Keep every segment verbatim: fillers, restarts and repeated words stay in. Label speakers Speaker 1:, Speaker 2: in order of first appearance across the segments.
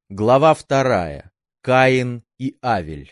Speaker 1: Глава вторая. Каин и Авель.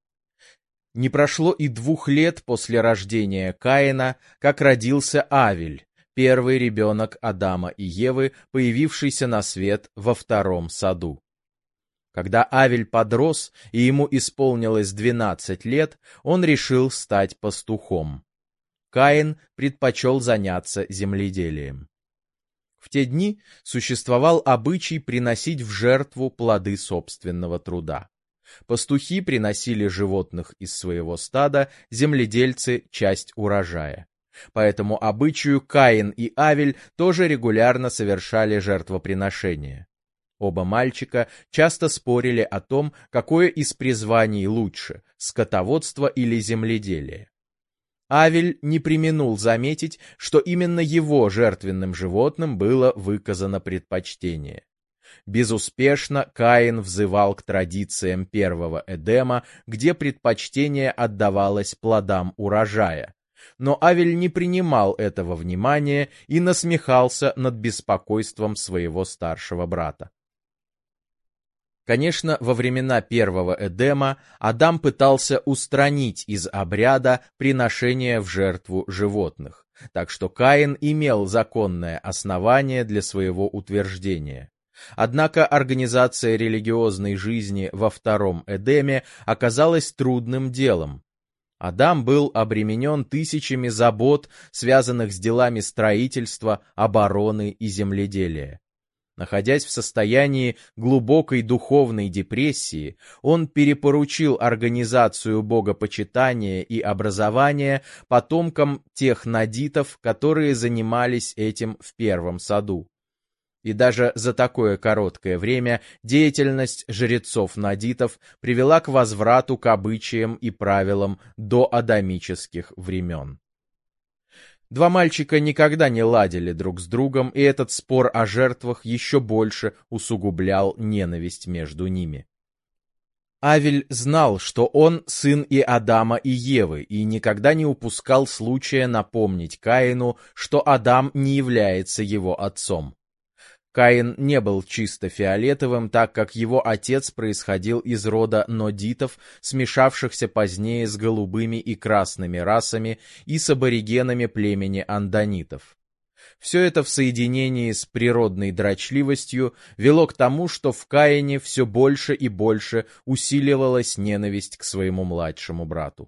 Speaker 1: Не прошло и двух лет после рождения Каина, как родился Авель, первый ребенок Адама и Евы, появившийся на свет во втором саду. Когда Авель подрос и ему исполнилось двенадцать лет, он решил стать пастухом. Каин предпочел заняться земледелием. В те дни существовал обычай приносить в жертву плоды собственного труда. Пастухи приносили животных из своего стада, земледельцы — часть урожая. По этому обычаю Каин и Авель тоже регулярно совершали жертвоприношения. Оба мальчика часто спорили о том, какое из призваний лучше — скотоводство или земледелие. Авель не преминул заметить, что именно его жертвенным животным было выказано предпочтение. Безуспешно Каин взывал к традициям первого Эдема, где предпочтение отдавалось плодам урожая. Но Авель не принимал этого внимания и насмехался над беспокойством своего старшего брата. Конечно, во времена первого Эдема Адам пытался устранить из обряда приношения в жертву животных, так что Каин имел законное основание для своего утверждения. Однако организация религиозной жизни во втором Эдеме оказалась трудным делом. Адам был обременен тысячами забот, связанных с делами строительства, обороны и земледелия. Находясь в состоянии глубокой духовной депрессии, он перепоручил организацию богопочитания и образования потомкам тех надитов, которые занимались этим в первом саду. И даже за такое короткое время деятельность жрецов-надитов привела к возврату к обычаям и правилам доадамических времен. Два мальчика никогда не ладили друг с другом, и этот спор о жертвах еще больше усугублял ненависть между ними. Авель знал, что он сын и Адама, и Евы, и никогда не упускал случая напомнить Каину, что Адам не является его отцом. Каин не был чисто фиолетовым, так как его отец происходил из рода нодитов, смешавшихся позднее с голубыми и красными расами и с аборигенами племени андонитов. Все это в соединении с природной дрочливостью вело к тому, что в Каине все больше и больше усиливалась ненависть к своему младшему брату.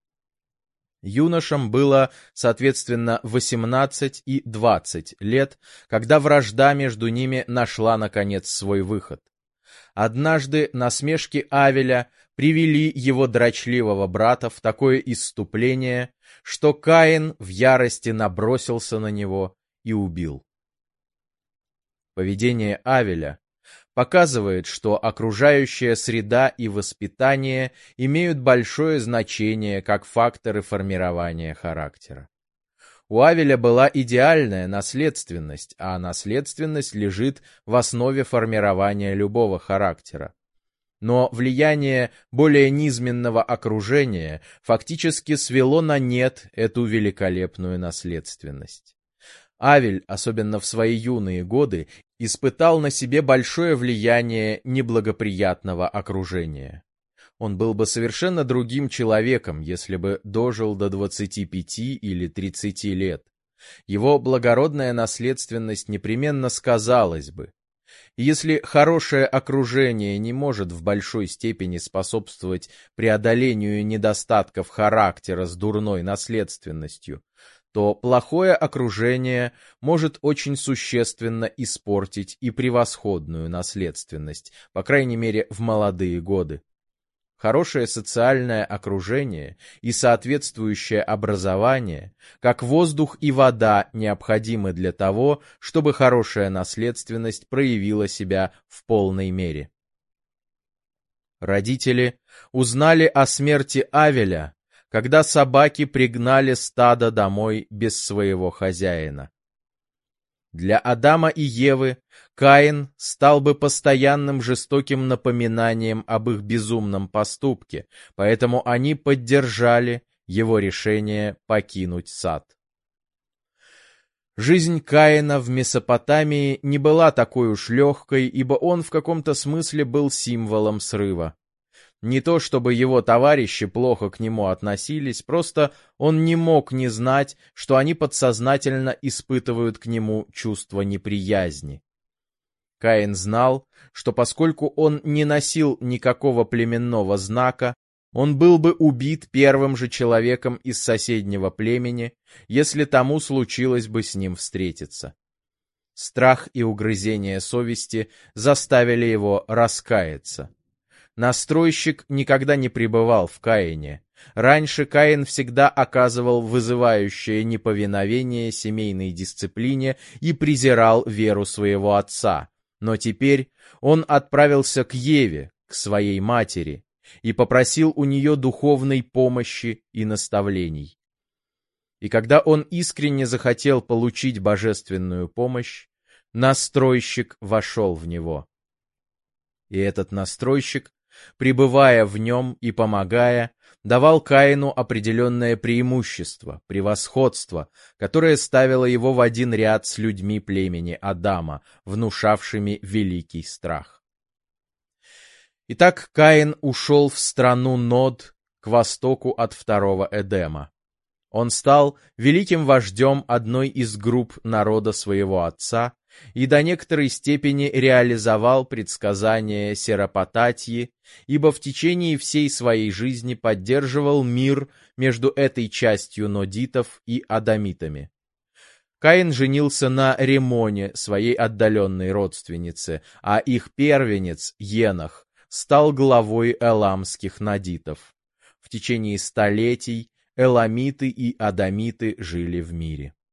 Speaker 1: Юношам было, соответственно, восемнадцать и двадцать лет, когда вражда между ними нашла, наконец, свой выход. Однажды насмешки Авеля привели его дрочливого брата в такое исступление, что Каин в ярости набросился на него и убил. Поведение Авеля показывает, что окружающая среда и воспитание имеют большое значение как факторы формирования характера. У Авеля была идеальная наследственность, а наследственность лежит в основе формирования любого характера. Но влияние более низменного окружения фактически свело на нет эту великолепную наследственность. Авель, особенно в свои юные годы, испытал на себе большое влияние неблагоприятного окружения. Он был бы совершенно другим человеком, если бы дожил до двадцати пяти или тридцати лет. Его благородная наследственность непременно сказалась бы. Если хорошее окружение не может в большой степени способствовать преодолению недостатков характера с дурной наследственностью, то плохое окружение может очень существенно испортить и превосходную наследственность, по крайней мере, в молодые годы. Хорошее социальное окружение и соответствующее образование, как воздух и вода, необходимы для того, чтобы хорошая наследственность проявила себя в полной мере. Родители узнали о смерти Авеля, когда собаки пригнали стадо домой без своего хозяина. Для Адама и Евы Каин стал бы постоянным жестоким напоминанием об их безумном поступке, поэтому они поддержали его решение покинуть сад. Жизнь Каина в Месопотамии не была такой уж легкой, ибо он в каком-то смысле был символом срыва. Не то чтобы его товарищи плохо к нему относились, просто он не мог не знать, что они подсознательно испытывают к нему чувство неприязни. Каин знал, что поскольку он не носил никакого племенного знака, он был бы убит первым же человеком из соседнего племени, если тому случилось бы с ним встретиться. Страх и угрызение совести заставили его раскаяться. Настройщик никогда не пребывал в Каине. Раньше Каин всегда оказывал вызывающее неповиновение семейной дисциплине и презирал веру своего отца. Но теперь он отправился к Еве, к своей матери, и попросил у нее духовной помощи и наставлений. И когда он искренне захотел получить божественную помощь, настройщик вошел в него. И этот настройщик, пребывая в нем и помогая, давал Каину определенное преимущество, превосходство, которое ставило его в один ряд с людьми племени Адама, внушавшими великий страх. Итак, Каин ушел в страну Нод, к востоку от второго Эдема. Он стал великим вождем одной из групп народа своего отца и до некоторой степени реализовал предсказания Серапататьи, ибо в течение всей своей жизни поддерживал мир между этой частью нодитов и адамитами. Каин женился на Ремоне, своей отдаленной родственнице, а их первенец, Енох, стал главой эламских нодитов. В течение столетий эламиты и адамиты жили в мире.